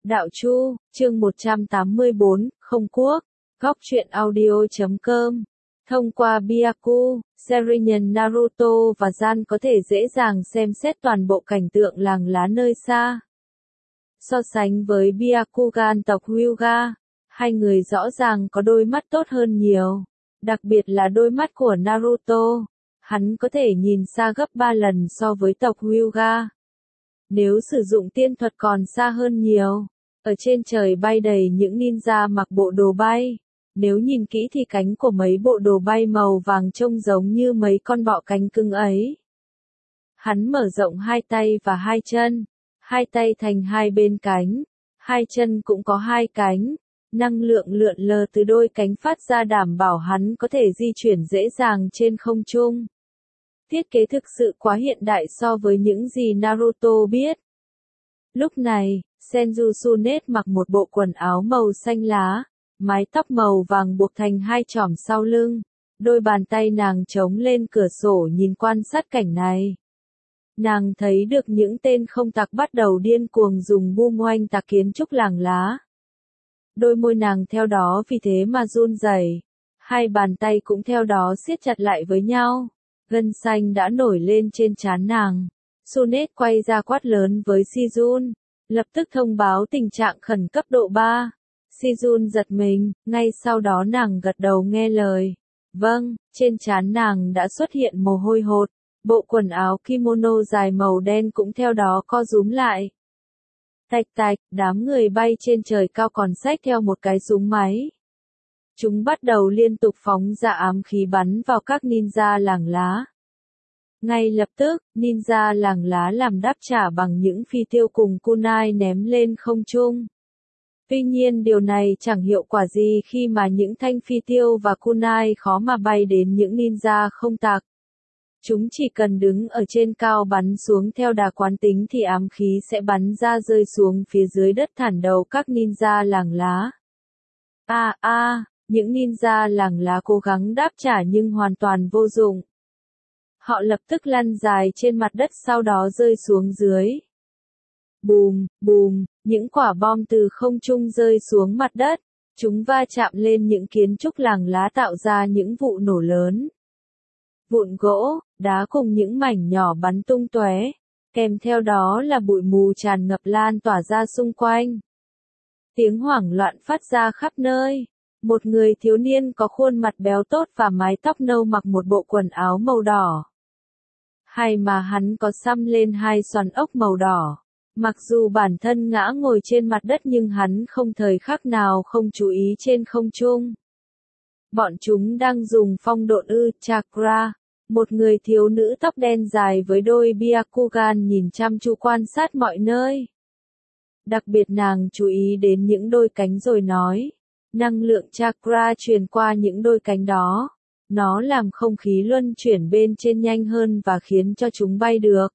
Đạo Chu, chương 184, Không Quốc, Góc truyện audio.com. Thông qua Byaku, series nhân Naruto và Jan có thể dễ dàng xem xét toàn bộ cảnh tượng làng lá nơi xa. So sánh với Byakugan tộc Hyuga, hai người rõ ràng có đôi mắt tốt hơn nhiều, đặc biệt là đôi mắt của Naruto. Hắn có thể nhìn xa gấp 3 lần so với tộc Hyuga. Nếu sử dụng tiên thuật còn xa hơn nhiều. Ở trên trời bay đầy những ninja mặc bộ đồ bay. Nếu nhìn kỹ thì cánh của mấy bộ đồ bay màu vàng trông giống như mấy con bọ cánh cứng ấy. Hắn mở rộng hai tay và hai chân. Hai tay thành hai bên cánh. Hai chân cũng có hai cánh. Năng lượng lượn lờ từ đôi cánh phát ra đảm bảo hắn có thể di chuyển dễ dàng trên không trung. Thiết kế thực sự quá hiện đại so với những gì Naruto biết. Lúc này, Senju Tsunade mặc một bộ quần áo màu xanh lá, mái tóc màu vàng buộc thành hai chòm sau lưng, đôi bàn tay nàng chống lên cửa sổ nhìn quan sát cảnh này. Nàng thấy được những tên không tặc bắt đầu điên cuồng dùng boomerang oanh tạc kiến trúc làng lá. Đôi môi nàng theo đó vì thế mà run rẩy, hai bàn tay cũng theo đó siết chặt lại với nhau. Gân xanh đã nổi lên trên trán nàng. Tsunade quay ra quát lớn với Shizune, lập tức thông báo tình trạng khẩn cấp độ 3. Shizune giật mình, ngay sau đó nàng gật đầu nghe lời. Vâng, trên trán nàng đã xuất hiện mồ hôi hột, bộ quần áo kimono dài màu đen cũng theo đó co rúm lại. Tạch tạch, đám người bay trên trời cao còn xách theo một cái súng máy. Chúng bắt đầu liên tục phóng ra ám khí bắn vào các ninja làng lá. Ngay lập tức, ninja làng lá làm đáp trả bằng những phi tiêu cùng kunai ném lên không trung. Tuy nhiên điều này chẳng hiệu quả gì khi mà những thanh phi tiêu và kunai khó mà bay đến những ninja không tặc. Chúng chỉ cần đứng ở trên cao bắn xuống theo đà quán tính thì ám khí sẽ bắn ra rơi xuống phía dưới đất thản đầu các ninja làng lá. Những ninja làng lá cố gắng đáp trả nhưng hoàn toàn vô dụng. Họ lập tức lăn dài trên mặt đất sau đó rơi xuống dưới. Bùm, bùm, những quả bom từ không trung rơi xuống mặt đất. Chúng va chạm lên những kiến trúc làng lá tạo ra những vụ nổ lớn. Vụn gỗ, đá cùng những mảnh nhỏ bắn tung tóe. Kèm theo đó là bụi mù tràn ngập lan tỏa ra xung quanh. Tiếng hoảng loạn phát ra khắp nơi. Một người thiếu niên có khuôn mặt béo tốt và mái tóc nâu mặc một bộ quần áo màu đỏ. Hay mà hắn có xăm lên hai xoắn ốc màu đỏ. Mặc dù bản thân ngã ngồi trên mặt đất nhưng hắn không thời khắc nào không chú ý trên không trung. Bọn chúng đang dùng phong độn chakra. Một người thiếu nữ tóc đen dài với đôi Byakugan nhìn chăm chú quan sát mọi nơi. Đặc biệt nàng chú ý đến những đôi cánh rồi nói. Năng lượng chakra truyền qua những đôi cánh đó. Nó làm không khí luân chuyển bên trên nhanh hơn và khiến cho chúng bay được.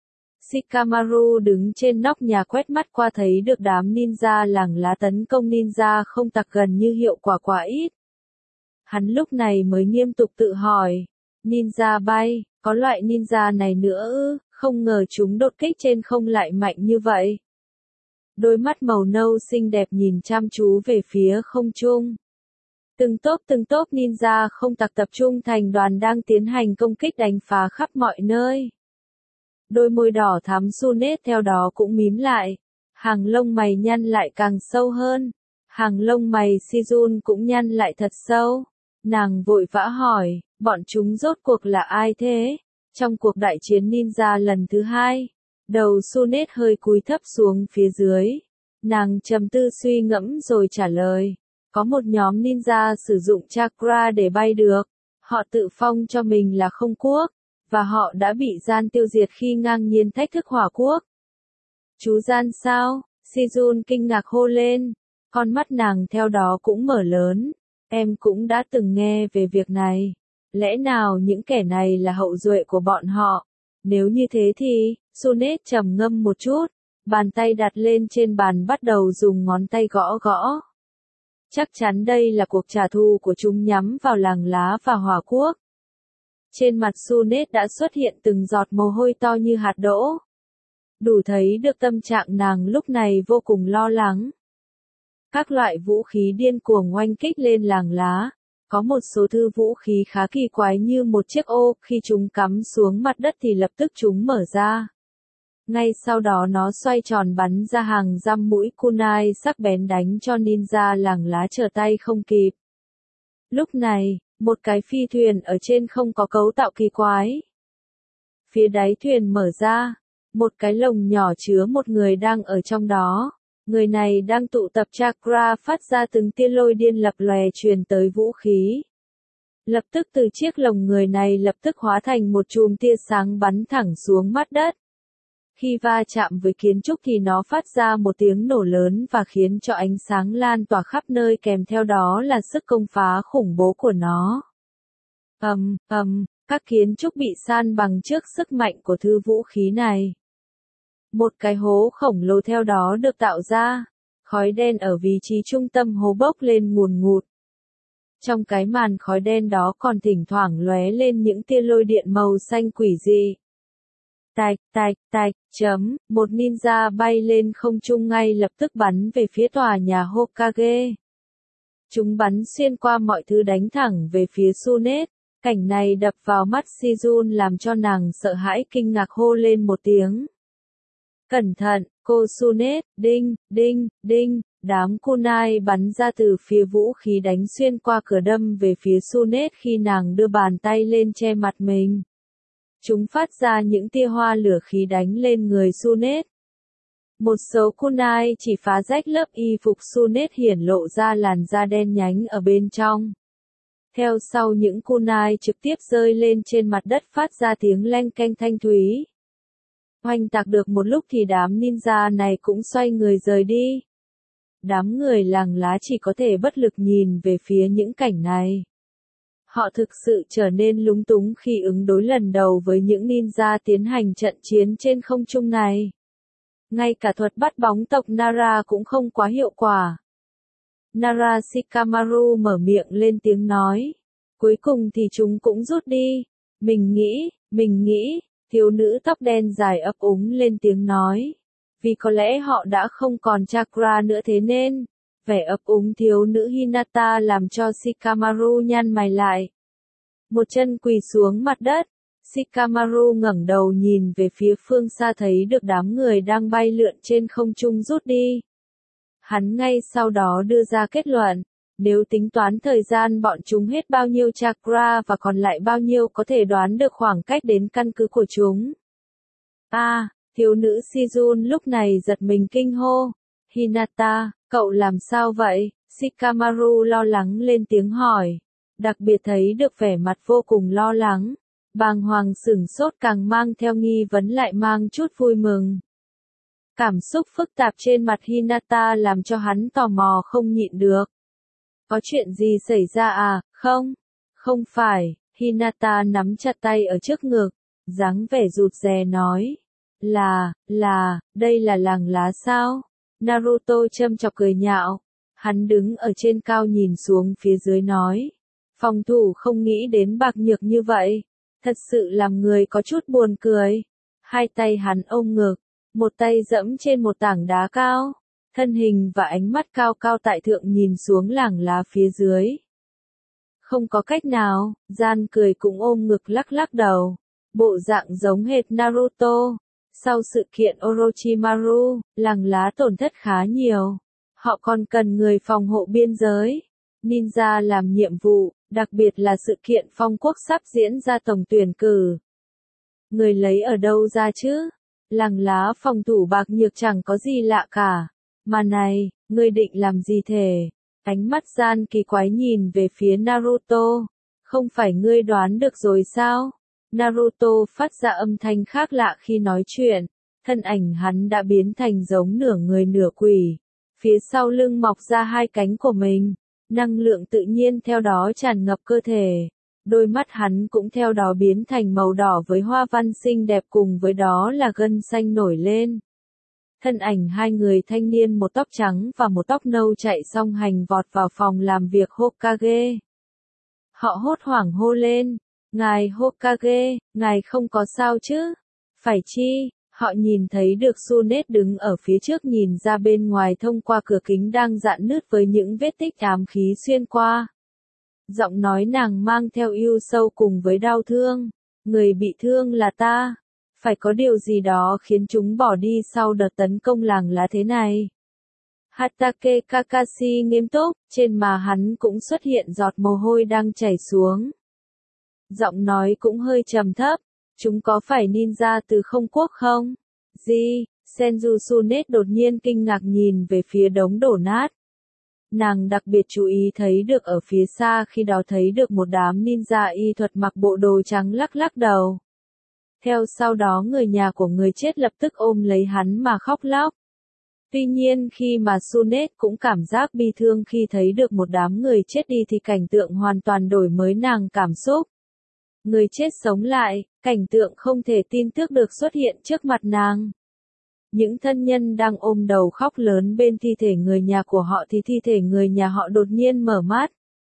Shikamaru đứng trên nóc nhà quét mắt qua thấy được đám ninja làng lá tấn công ninja không tặc gần như hiệu quả quá ít. Hắn lúc này mới nghiêm túc tự hỏi. Ninja bay, có loại ninja này nữa ư? Không ngờ chúng đột kích trên không lại mạnh như vậy. Đôi mắt màu nâu xinh đẹp nhìn chăm chú về phía không trung. Từng tốp ninja không tặc tập trung thành đoàn đang tiến hành công kích đánh phá khắp mọi nơi. Đôi môi đỏ thắm Tsunade theo đó cũng mím lại. Hàng lông mày nhăn lại càng sâu hơn. Hàng lông mày Shizune cũng nhăn lại thật sâu. Nàng vội vã hỏi, bọn chúng rốt cuộc là ai thế? Trong cuộc đại chiến ninja lần thứ 2, đầu Tsunade hơi cúi thấp xuống phía dưới. Nàng trầm tư suy ngẫm rồi trả lời. Có một nhóm ninja sử dụng chakra để bay được. Họ tự phong cho mình là không quốc. Và họ đã bị Jan tiêu diệt khi ngang nhiên thách thức hỏa quốc. Chú Jan sao? Shizune kinh ngạc hô lên. Con mắt nàng theo đó cũng mở lớn. Em cũng đã từng nghe về việc này. Lẽ nào những kẻ này là hậu duệ của bọn họ? Nếu như thế thì, Tsunade trầm ngâm một chút. Bàn tay đặt lên trên bàn bắt đầu dùng ngón tay gõ gõ. Chắc chắn đây là cuộc trả thù của chúng nhắm vào làng lá và hỏa quốc. Trên mặt Tsunade đã xuất hiện từng giọt mồ hôi to như hạt đỗ. đủ thấy được tâm trạng nàng lúc này vô cùng lo lắng. Các loại vũ khí điên cuồng oanh kích lên làng lá. Có một số thứ vũ khí khá kỳ quái như một chiếc ô, khi chúng cắm xuống mặt đất thì lập tức chúng mở ra. Ngay sau đó nó xoay tròn bắn ra hàng dăm mũi kunai sắc bén đánh cho ninja làng lá trở tay không kịp. Lúc này, một cái phi thuyền ở trên không có cấu tạo kỳ quái. Phía đáy thuyền mở ra, một cái lồng nhỏ chứa một người đang ở trong đó. Người này đang tụ tập chakra phát ra từng tia lôi điên lập lòe truyền tới vũ khí. Lập tức từ chiếc lồng người này lập tức hóa thành một chùm tia sáng bắn thẳng xuống mặt đất. Khi va chạm với kiến trúc thì nó phát ra một tiếng nổ lớn và khiến cho ánh sáng lan tỏa khắp nơi, kèm theo đó là sức công phá khủng bố của nó. Các kiến trúc bị san bằng trước sức mạnh của thứ vũ khí này. Một cái hố khổng lồ theo đó được tạo ra, khói đen ở vị trí trung tâm hố bốc lên ngùn ngụt. Trong cái màn khói đen đó còn thỉnh thoảng lóe lên những tia lôi điện màu xanh quỷ dị. Tạch, tạch, tạch, một ninja bay lên không trung ngay lập tức bắn về phía tòa nhà Hokage. Chúng bắn xuyên qua mọi thứ đánh thẳng về phía Tsunade. Cảnh này đập vào mắt Shizun làm cho nàng sợ hãi kinh ngạc hô lên một tiếng. Cẩn thận, cô Tsunade, đinh, đinh, đinh, đám kunai bắn ra từ phía vũ khí đánh xuyên qua cửa đâm về phía Tsunade khi nàng đưa bàn tay lên che mặt mình. Chúng phát ra những tia hoa lửa khí đánh lên người Tsunade. Một số kunai chỉ phá rách lớp y phục Tsunade hiển lộ ra làn da đen nhánh ở bên trong. Theo sau những kunai trực tiếp rơi lên trên mặt đất phát ra tiếng leng keng thanh thúy. Oanh tạc được một lúc thì đám ninja này cũng xoay người rời đi. Đám người làng lá chỉ có thể bất lực nhìn về phía những cảnh này. Họ thực sự trở nên lúng túng khi ứng đối lần đầu với những ninja tiến hành trận chiến trên không trung này. Ngay cả thuật bắt bóng tộc Nara cũng không quá hiệu quả. Nara Shikamaru mở miệng lên tiếng nói. Cuối cùng thì chúng cũng rút đi. Mình nghĩ, thiếu nữ tóc đen dài ấp úng lên tiếng nói. Vì có lẽ họ đã không còn chakra nữa thế nên, vẻ ấp úng thiếu nữ Hinata làm cho Shikamaru nhăn mày lại. Một chân quỳ xuống mặt đất, Shikamaru ngẩng đầu nhìn về phía phương xa thấy được đám người đang bay lượn trên không trung rút đi. Hắn ngay sau đó đưa ra kết luận, nếu tính toán thời gian bọn chúng hết bao nhiêu chakra và còn lại bao nhiêu có thể đoán được khoảng cách đến căn cứ của chúng. Thiếu nữ Shizun lúc này giật mình kinh hô. Hinata, cậu làm sao vậy? Shikamaru lo lắng lên tiếng hỏi. Đặc biệt thấy được vẻ mặt vô cùng lo lắng. Bàng hoàng sửng sốt càng mang theo nghi vấn lại mang chút vui mừng. Cảm xúc phức tạp trên mặt Hinata làm cho hắn tò mò không nhịn được. Có chuyện gì xảy ra à? Không phải. Hinata nắm chặt tay ở trước ngực, dáng vẻ rụt rè nói. Đây là làng lá sao? Naruto châm chọc cười nhạo. Hắn đứng ở trên cao nhìn xuống phía dưới nói. Phòng thủ không nghĩ đến bạc nhược như vậy. Thật sự làm người có chút buồn cười. Hai tay hắn ôm ngực, một tay dẫm trên một tảng đá cao. Thân hình và ánh mắt cao cao tại thượng nhìn xuống làng lá phía dưới. Không có cách nào, gian cười cũng ôm ngực lắc lắc đầu. Bộ dạng giống hệt Naruto. Sau sự kiện Orochimaru, làng lá tổn thất khá nhiều. Họ còn cần người phòng hộ biên giới. Ninja làm nhiệm vụ, đặc biệt là sự kiện phong quốc sắp diễn ra tổng tuyển cử. Người lấy ở đâu ra chứ? Làng lá phòng thủ bạc nhược chẳng có gì lạ cả. Mà này, ngươi định làm gì thể? Ánh mắt gian kỳ quái nhìn về phía Naruto. Không phải ngươi đoán được rồi sao? Naruto phát ra âm thanh khác lạ khi nói chuyện. Thân ảnh hắn đã biến thành giống nửa người nửa quỷ. Phía sau lưng mọc ra hai cánh của mình. Năng lượng tự nhiên theo đó tràn ngập cơ thể. Đôi mắt hắn cũng theo đó biến thành màu đỏ với hoa văn xinh đẹp, cùng với đó là gân xanh nổi lên. Thân ảnh hai người thanh niên một tóc trắng và một tóc nâu chạy song hành vọt vào phòng làm việc Hokage. Họ hốt hoảng hô lên. Ngài Hokage, ngài không có sao chứ? Phải chi? Họ nhìn thấy được Sunet đứng ở phía trước nhìn ra bên ngoài thông qua cửa kính đang rạn nứt với những vết tích ám khí xuyên qua. Giọng nói nàng mang theo yêu sâu cùng với đau thương. Người bị thương là ta. Phải có điều gì đó khiến chúng bỏ đi sau đợt tấn công làng lá thế này. Hatake Kakashi nghiêm túc, trên má hắn cũng xuất hiện giọt mồ hôi đang chảy xuống. Giọng nói cũng hơi trầm thấp, chúng có phải ninja từ không quốc không? Gì? Senju Sunet đột nhiên kinh ngạc nhìn về phía đống đổ nát. Nàng đặc biệt chú ý thấy được ở phía xa khi đó thấy được một đám ninja y thuật mặc bộ đồ trắng lắc lắc đầu. Theo sau đó người nhà của người chết lập tức ôm lấy hắn mà khóc lóc. Tuy nhiên khi mà Sunet cũng cảm giác bi thương khi thấy được một đám người chết đi thì cảnh tượng hoàn toàn đổi mới nàng cảm xúc. Người chết sống lại, cảnh tượng không thể tin tưởng được xuất hiện trước mặt nàng. Những thân nhân đang ôm đầu khóc lớn bên thi thể người nhà của họ thì thi thể người nhà họ đột nhiên mở mắt.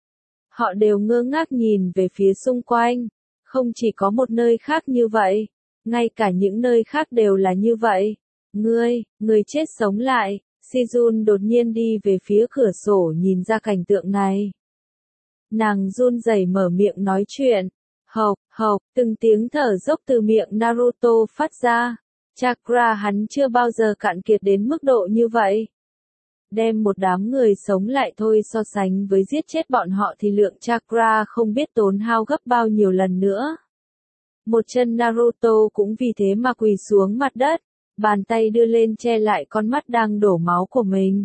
Họ đều ngơ ngác nhìn về phía xung quanh. Không chỉ có một nơi khác như vậy, ngay cả những nơi khác đều là như vậy. Người chết sống lại, Sejun đột nhiên đi về phía cửa sổ nhìn ra cảnh tượng này. Nàng run rẩy mở miệng nói chuyện. Hộc, từng tiếng thở dốc từ miệng Naruto phát ra. Chakra hắn chưa bao giờ cạn kiệt đến mức độ như vậy. Đem một đám người sống lại thôi so sánh với giết chết bọn họ thì lượng chakra không biết tốn hao gấp bao nhiêu lần nữa. Một chân Naruto cũng vì thế mà quỳ xuống mặt đất, bàn tay đưa lên che lại con mắt đang đổ máu của mình.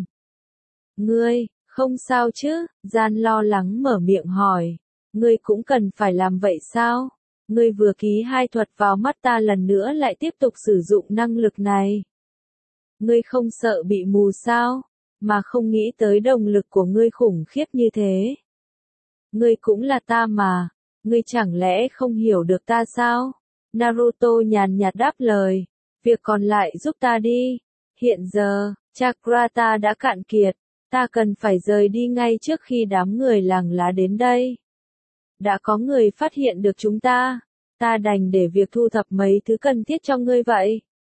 Ngươi, không sao chứ? Gian lo lắng mở miệng hỏi. Ngươi cũng cần phải làm vậy sao? Ngươi vừa ký hai thuật vào mắt ta lần nữa lại tiếp tục sử dụng năng lực này. Ngươi không sợ bị mù sao? Mà không nghĩ tới động lực của ngươi khủng khiếp như thế. Ngươi cũng là ta mà, ngươi chẳng lẽ không hiểu được ta sao? Naruto nhàn nhạt đáp lời, việc còn lại giúp ta đi. Hiện giờ, chakra ta đã cạn kiệt, ta cần phải rời đi ngay trước khi đám người làng lá đến đây. Đã có người phát hiện được chúng ta đành để việc thu thập mấy thứ cần thiết cho ngươi vậy.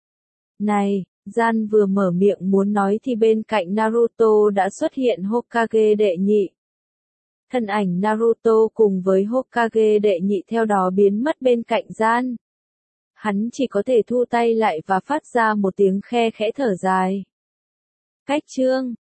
Này, Gian vừa mở miệng muốn nói thì bên cạnh Naruto đã xuất hiện Hokage đệ nhị. Thân ảnh Naruto cùng với Hokage đệ nhị theo đó biến mất bên cạnh Gian. Hắn chỉ có thể thu tay lại và phát ra một tiếng khe khẽ thở dài. Cách chương